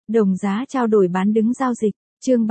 Đồng giá trao đổi bán đứng giao dịch, chương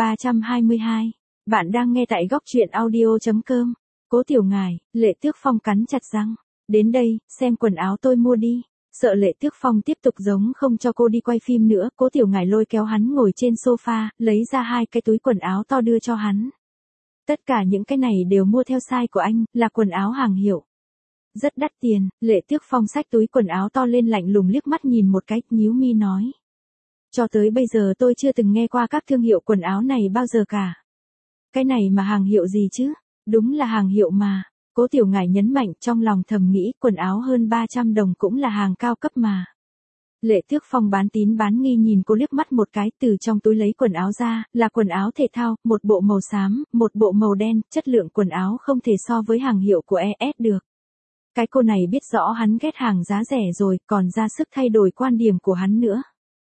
322. Bạn đang nghe tại góc truyện audio.com. Cố Tiểu Ngải, Lệ Tước Phong cắn chặt răng. Đến đây, xem quần áo tôi mua đi. Sợ Lệ Tước Phong tiếp tục giống không cho cô đi quay phim nữa, Cố Tiểu Ngải lôi kéo hắn ngồi trên sofa, lấy ra 2 cái túi quần áo to đưa cho hắn. Tất cả những cái này đều mua theo size của anh, là quần áo hàng hiệu. Rất đắt tiền. Lệ Tước Phong xách túi quần áo to lên lạnh lùng liếc mắt nhìn một cái, nhíu mi nói. Cho tới bây giờ tôi chưa từng nghe qua các thương hiệu quần áo này bao giờ cả. Cái này mà hàng hiệu gì chứ? Đúng là hàng hiệu mà. Cố Tiểu Ngải nhấn mạnh, trong lòng thầm nghĩ quần áo hơn 300 đồng cũng là hàng cao cấp mà. Lệ Tước Phong bán tín bán nghi nhìn cô liếc mắt một cái, từ trong túi lấy quần áo ra, là quần áo thể thao, một bộ màu xám, một bộ màu đen, chất lượng quần áo không thể so với hàng hiệu của ES được. Cái cô này biết rõ hắn ghét hàng giá rẻ rồi, còn ra sức thay đổi quan điểm của hắn nữa.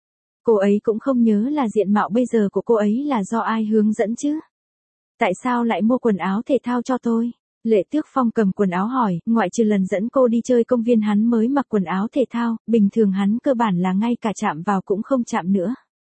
Cô ấy cũng không nhớ là diện mạo bây giờ của cô ấy là do ai hướng dẫn chứ. Tại sao lại mua quần áo thể thao cho tôi? Lệ Tước Phong cầm quần áo hỏi, ngoại trừ lần dẫn cô đi chơi công viên hắn mới mặc quần áo thể thao, bình thường hắn cơ bản là ngay cả chạm vào cũng không chạm nữa.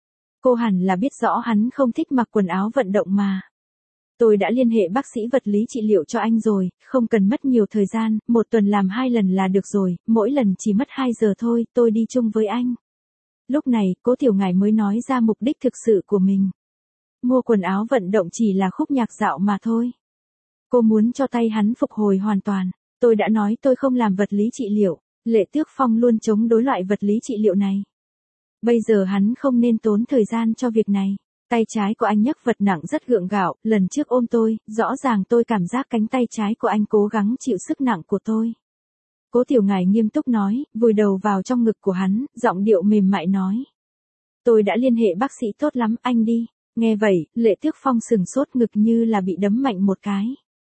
Cô hẳn là biết rõ hắn không thích mặc quần áo vận động mà. Tôi đã liên hệ bác sĩ vật lý trị liệu cho anh rồi, không cần mất nhiều thời gian, 1 tuần làm 2 lần là được rồi, mỗi lần chỉ mất 2 giờ thôi, tôi đi chung với anh. Lúc này, Cố Tiểu Ngải mới nói ra mục đích thực sự của mình. Mua quần áo vận động chỉ là khúc nhạc dạo mà thôi. Cô muốn cho tay hắn phục hồi hoàn toàn. Tôi đã nói tôi không làm vật lý trị liệu. Lệ Tước Phong luôn chống đối loại vật lý trị liệu này. Bây giờ hắn không nên tốn thời gian cho việc này. Tay trái của anh nhấc vật nặng rất gượng gạo, lần trước ôm tôi, rõ ràng tôi cảm giác cánh tay trái của anh cố gắng chịu sức nặng của tôi. Cố Tiểu Ngải nghiêm túc nói, vùi đầu vào trong ngực của hắn, giọng điệu mềm mại nói. Tôi đã liên hệ bác sĩ tốt lắm, anh đi. Nghe vậy, Lệ Tước Phong sừng sốt, ngực như là bị đấm mạnh một cái.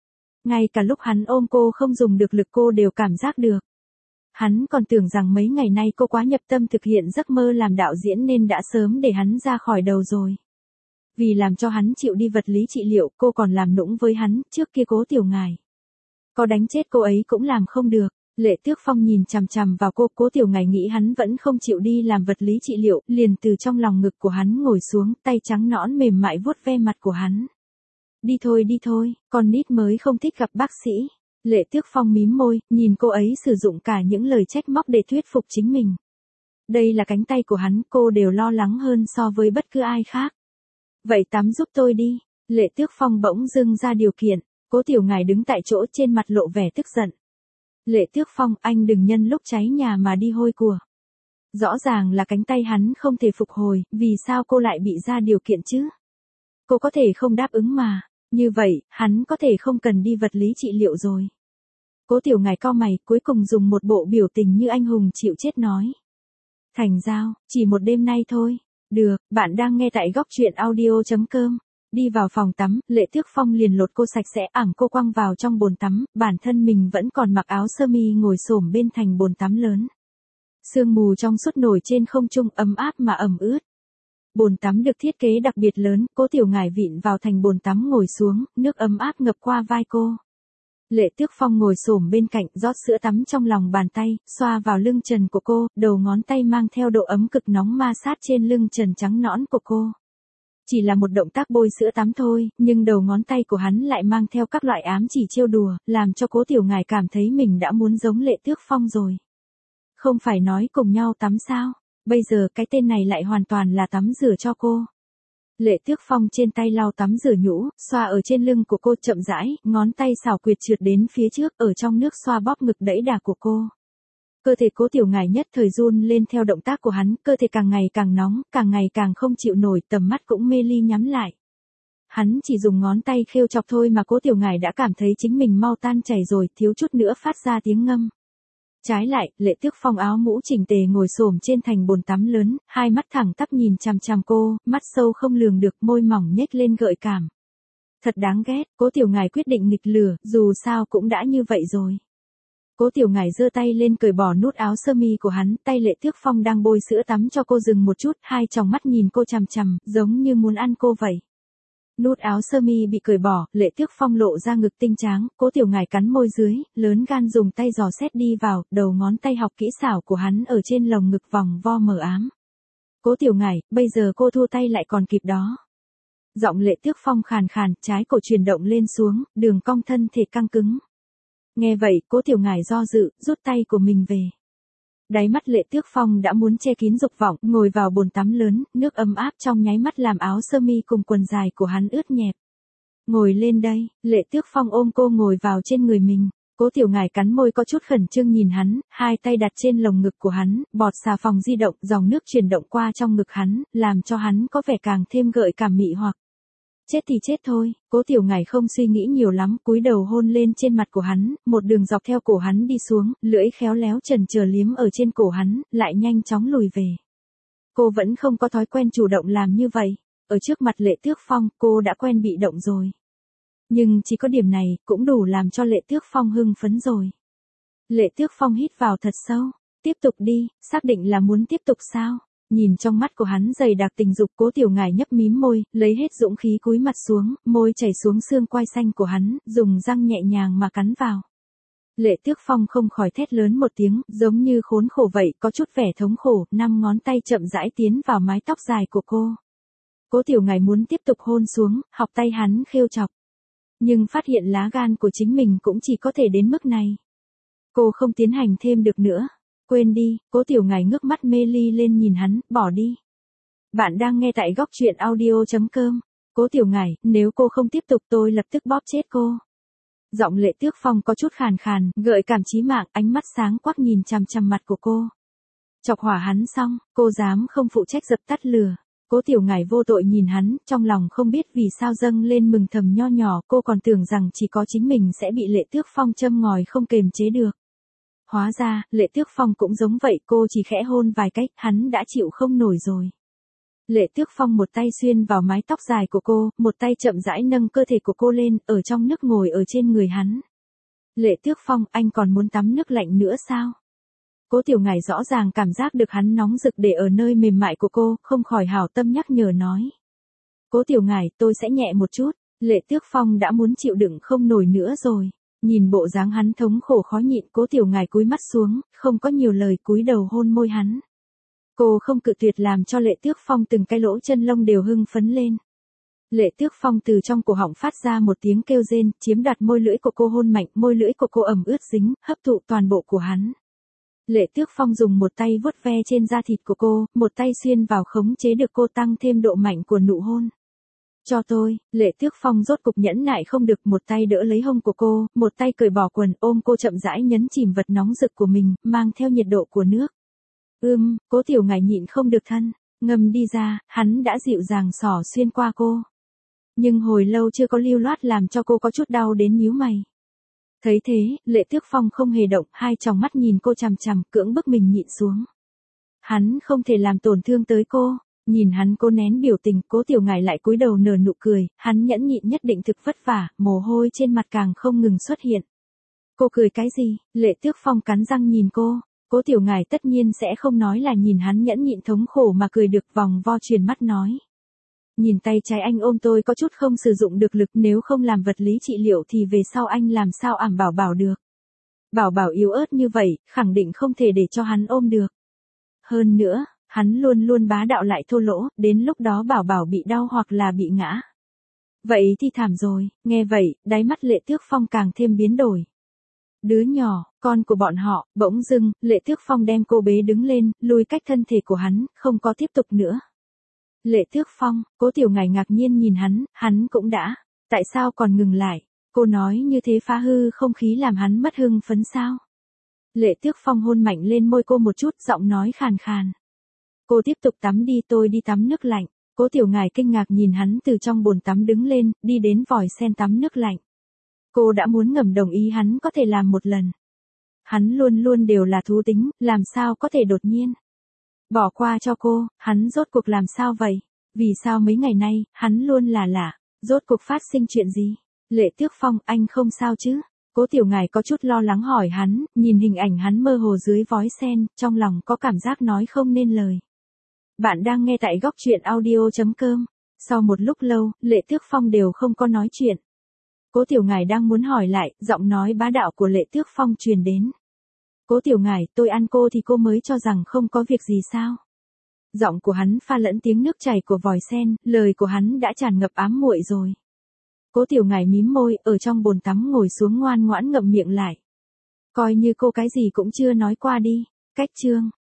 Ngay cả lúc hắn ôm cô không dùng được lực cô đều cảm giác được. Hắn còn tưởng rằng mấy ngày nay cô quá nhập tâm thực hiện giấc mơ làm đạo diễn nên đã sớm để hắn ra khỏi đầu rồi. Vì làm cho hắn chịu đi vật lý trị liệu, cô còn làm nũng với hắn, trước kia Cố Tiểu Ngải. Có đánh chết cô ấy cũng làm không được. Lệ Tước Phong nhìn chằm chằm vào cô, Cố Tiểu Ngải nghĩ hắn vẫn không chịu đi làm vật lý trị liệu, liền từ trong lòng ngực của hắn ngồi xuống, tay trắng nõn mềm mại vuốt ve mặt của hắn. Đi thôi, con nít mới không thích gặp bác sĩ. Lệ Tước Phong mím môi, nhìn cô ấy sử dụng cả những lời trách móc để thuyết phục chính mình. Đây là cánh tay của hắn, cô đều lo lắng hơn so với bất cứ ai khác. Vậy tắm giúp tôi đi. Lệ Tước Phong bỗng dưng ra điều kiện. Cố Tiểu Ngải đứng tại chỗ, trên mặt lộ vẻ tức giận. Lệ Tước Phong, anh đừng nhân lúc cháy nhà mà đi hôi của. Rõ ràng là cánh tay hắn không thể phục hồi, vì sao cô lại bị ra điều kiện chứ? Cô có thể không đáp ứng mà. Như vậy, hắn có thể không cần đi vật lý trị liệu rồi. Cố Tiểu Ngải cau mày, cuối cùng dùng một bộ biểu tình như anh hùng chịu chết nói. Thành giao, chỉ một đêm nay thôi. Được, bạn đang nghe tại góc truyện audio.com. Đi vào phòng tắm, Lệ Tước Phong liền lột cô sạch sẽ, ẵm cô quăng vào trong bồn tắm, bản thân mình vẫn còn mặc áo sơ mi ngồi xổm bên thành bồn tắm lớn. Sương mù trong suốt nổi trên không trung, ấm áp mà ẩm ướt. Bồn tắm được thiết kế đặc biệt lớn, Cố Tiểu Ngải vịn vào thành bồn tắm ngồi xuống, nước ấm áp ngập qua vai cô. Lệ Tước Phong ngồi xổm bên cạnh, rót sữa tắm trong lòng bàn tay, xoa vào lưng trần của cô, đầu ngón tay mang theo độ ấm cực nóng ma sát trên lưng trần trắng nõn của cô. Chỉ là một động tác bôi sữa tắm thôi, nhưng đầu ngón tay của hắn lại mang theo các loại ám chỉ trêu đùa, làm cho Cố Tiểu Ngải cảm thấy mình đã muốn giống Lệ Tước Phong rồi. Không phải nói cùng nhau tắm sao? Bây giờ cái tên này lại hoàn toàn là tắm rửa cho cô. Lệ Tước Phong trên tay lau tắm rửa nhũ, xoa ở trên lưng của cô chậm rãi, ngón tay xảo quyệt trượt đến phía trước, ở trong nước xoa bóp ngực đẫy đà của cô. Cơ thể Cố Tiểu Ngải nhất thời run lên theo động tác của hắn, cơ thể càng ngày càng nóng, càng ngày càng không chịu nổi, tầm mắt cũng mê ly nhắm lại. Hắn chỉ dùng ngón tay khêu chọc thôi mà Cố Tiểu Ngải đã cảm thấy chính mình mau tan chảy rồi, thiếu chút nữa phát ra tiếng ngâm. Trái lại, Lệ Tước Phong áo mũ chỉnh tề ngồi xổm trên thành bồn tắm lớn, hai mắt thẳng tắp nhìn chằm chằm cô, mắt sâu không lường được, môi mỏng nhếch lên gợi cảm. Thật đáng ghét, Cố Tiểu Ngải quyết định nghịch lửa, dù sao cũng đã như vậy rồi. Cố Tiểu Ngải giơ tay lên cởi bỏ nút áo sơ mi của hắn, tay Lệ Tước Phong đang bôi sữa tắm cho cô dừng một chút, hai tròng mắt nhìn cô chằm chằm, giống như muốn ăn cô vậy. Nút áo sơ mi bị cởi bỏ, Lệ Tước Phong lộ ra ngực tinh tráng, Cố Tiểu Ngải cắn môi dưới, lớn gan dùng tay dò xét đi vào, đầu ngón tay học kỹ xảo của hắn ở trên lồng ngực vòng vo mờ ám. Cố Tiểu Ngải, bây giờ cô thua tay lại còn kịp đó. Giọng Lệ Tước Phong khàn khàn, trái cổ chuyển động lên xuống, đường cong thân thể căng cứng. Nghe vậy, Cố Tiểu Ngải do dự, rút tay của mình về. Đáy mắt Lệ Tước Phong đã muốn che kín dục vọng, ngồi vào bồn tắm lớn, nước ấm áp trong nháy mắt làm áo sơ mi cùng quần dài của hắn ướt nhẹp. Ngồi lên đây, Lệ Tước Phong ôm cô ngồi vào trên người mình. Cố Tiểu Ngải cắn môi có chút khẩn trương nhìn hắn, hai tay đặt trên lồng ngực của hắn, bọt xà phòng di động, dòng nước chuyển động qua trong ngực hắn, làm cho hắn có vẻ càng thêm gợi cảm mị hoặc. Chết thì chết thôi, Cố Tiểu Ngải không suy nghĩ nhiều lắm, cúi đầu hôn lên trên mặt của hắn, một đường dọc theo cổ hắn đi xuống, lưỡi khéo léo chần chờ liếm ở trên cổ hắn, lại nhanh chóng lùi về. Cô vẫn không có thói quen chủ động làm như vậy, ở trước mặt Lệ Tước Phong, cô đã quen bị động rồi. Nhưng chỉ có điểm này, cũng đủ làm cho Lệ Tước Phong hưng phấn rồi. Lệ Tước Phong hít vào thật sâu, tiếp tục đi, xác định là muốn tiếp tục sao? Nhìn trong mắt của hắn dày đặc tình dục, Cố Tiểu Ngải nhấp mím môi, lấy hết dũng khí cúi mặt xuống, môi chảy xuống xương quai xanh của hắn, dùng răng nhẹ nhàng mà cắn vào. Lệ Tước Phong không khỏi thét lớn một tiếng, giống như khốn khổ vậy, có chút vẻ thống khổ, 5 ngón tay chậm rãi tiến vào mái tóc dài của cô. Cố Tiểu Ngải muốn tiếp tục hôn xuống, học tay hắn khêu chọc. Nhưng phát hiện lá gan của chính mình cũng chỉ có thể đến mức này. Cô không tiến hành thêm được nữa. Quên đi, Cố Tiểu Ngải ngước mắt mê ly lên nhìn hắn, bỏ đi. Bạn đang nghe tại góc truyện audio.com. Cố Tiểu Ngải, nếu cô không tiếp tục tôi lập tức bóp chết cô. Giọng Lệ Tước Phong có chút khàn khàn, gợi cảm chí mạng, ánh mắt sáng quắc nhìn chằm chằm mặt của cô. Chọc hỏa hắn xong, cô dám không phụ trách dập tắt lửa. Cố Tiểu Ngải vô tội nhìn hắn, trong lòng không biết vì sao dâng lên mừng thầm nho nhỏ, cô còn tưởng rằng chỉ có chính mình sẽ bị Lệ Tước Phong châm ngòi không kềm chế được. Hóa ra, Lệ Tước Phong cũng giống vậy, cô chỉ khẽ hôn vài cách, hắn đã chịu không nổi rồi. Lệ Tước Phong một tay xuyên vào mái tóc dài của cô, một tay chậm rãi nâng cơ thể của cô lên, ở trong nước ngồi ở trên người hắn. Lệ Tước Phong, anh còn muốn tắm nước lạnh nữa sao? Cố Tiểu Ngải rõ ràng cảm giác được hắn nóng rực để ở nơi mềm mại của cô, không khỏi hảo tâm nhắc nhở nói. Cố Tiểu Ngải, tôi sẽ nhẹ một chút. Lệ Tước Phong đã muốn chịu đựng không nổi nữa rồi. Nhìn bộ dáng hắn thống khổ khó nhịn, Cố Tiểu Ngải cúi mắt xuống, không có nhiều lời, cúi đầu hôn môi hắn. Cô không cự tuyệt làm cho Lệ Tước Phong từng cái lỗ chân lông đều hưng phấn lên. Lệ Tước Phong từ trong cổ họng phát ra một tiếng kêu rên, chiếm đoạt môi lưỡi của cô hôn mạnh, môi lưỡi của cô ẩm ướt dính, hấp thụ toàn bộ của hắn. Lệ Tước Phong dùng một tay vuốt ve trên da thịt của cô, một tay xuyên vào khống chế được cô, tăng thêm độ mạnh của nụ hôn. Cho tôi, Lệ Tước Phong rốt cục nhẫn nại không được, một tay đỡ lấy hông của cô, một tay cởi bỏ quần, ôm cô chậm rãi nhấn chìm vật nóng rực của mình, mang theo nhiệt độ của nước. Cố Tiểu Ngải nhịn không được thân, ngầm đi ra, hắn đã dịu dàng xỏ xuyên qua cô. Nhưng hồi lâu chưa có lưu loát làm cho cô có chút đau đến nhíu mày. Thấy thế, Lệ Tước Phong không hề động, hai tròng mắt nhìn cô chằm chằm, cưỡng bức mình nhịn xuống. Hắn không thể làm tổn thương tới cô. Nhìn hắn cố nén biểu tình, Cố Tiểu Ngải lại cúi đầu nở nụ cười, hắn nhẫn nhịn nhất định thực vất vả, mồ hôi trên mặt càng không ngừng xuất hiện. Cô cười cái gì? Lệ Tước Phong cắn răng nhìn cô. Cố Tiểu Ngải tất nhiên sẽ không nói là nhìn hắn nhẫn nhịn thống khổ mà cười được, vòng vo truyền mắt nói. Nhìn tay trái anh ôm tôi có chút không sử dụng được lực, nếu không làm vật lý trị liệu thì về sau anh làm sao ẵm Bảo Bảo được. Bảo Bảo yếu ớt như vậy, khẳng định không thể để cho hắn ôm được. Hơn nữa, hắn luôn luôn bá đạo lại thô lỗ, đến lúc đó Bảo Bảo bị đau hoặc là bị ngã. Vậy thì thảm rồi, nghe vậy, đáy mắt Lệ Tước Phong càng thêm biến đổi. Đứa nhỏ, con của bọn họ, bỗng dưng, Lệ Tước Phong đem cô bế đứng lên, lùi cách thân thể của hắn, không có tiếp tục nữa. Lệ Tước Phong, Cố Tiểu Ngải ngạc nhiên nhìn hắn cũng đã. Tại sao còn ngừng lại? Cô nói như thế phá hư không khí làm hắn mất hưng phấn sao? Lệ Tước Phong hôn mạnh lên môi cô một chút, giọng nói khàn khàn. Cô tiếp tục tắm đi, tôi đi tắm nước lạnh. Cố Tiểu Ngải kinh ngạc nhìn hắn từ trong bồn tắm đứng lên, đi đến vòi sen tắm nước lạnh. Cô đã muốn ngầm đồng ý hắn có thể làm một lần. Hắn luôn luôn đều là thú tính, làm sao có thể đột nhiên bỏ qua cho cô, hắn rốt cuộc làm sao vậy? Vì sao mấy ngày nay, hắn luôn là lạ, rốt cuộc phát sinh chuyện gì? Lệ Tước Phong, anh không sao chứ? Cố Tiểu Ngải có chút lo lắng hỏi hắn, nhìn hình ảnh hắn mơ hồ dưới vói sen, trong lòng có cảm giác nói không nên lời. Bạn đang nghe tại góc truyện audio.com. Sau một lúc lâu, Lệ Tước Phong đều không có nói chuyện. Cố Tiểu Ngải đang muốn hỏi lại, giọng nói bá đạo của Lệ Tước Phong truyền đến. Cố Tiểu Ngải, tôi ăn cô thì cô mới cho rằng không có việc gì sao? Giọng của hắn pha lẫn tiếng nước chảy của vòi sen, lời của hắn đã tràn ngập ám muội rồi. Cố Tiểu Ngải mím môi, ở trong bồn tắm ngồi xuống ngoan ngoãn ngậm miệng lại. Coi như cô cái gì cũng chưa nói qua đi. Cách chương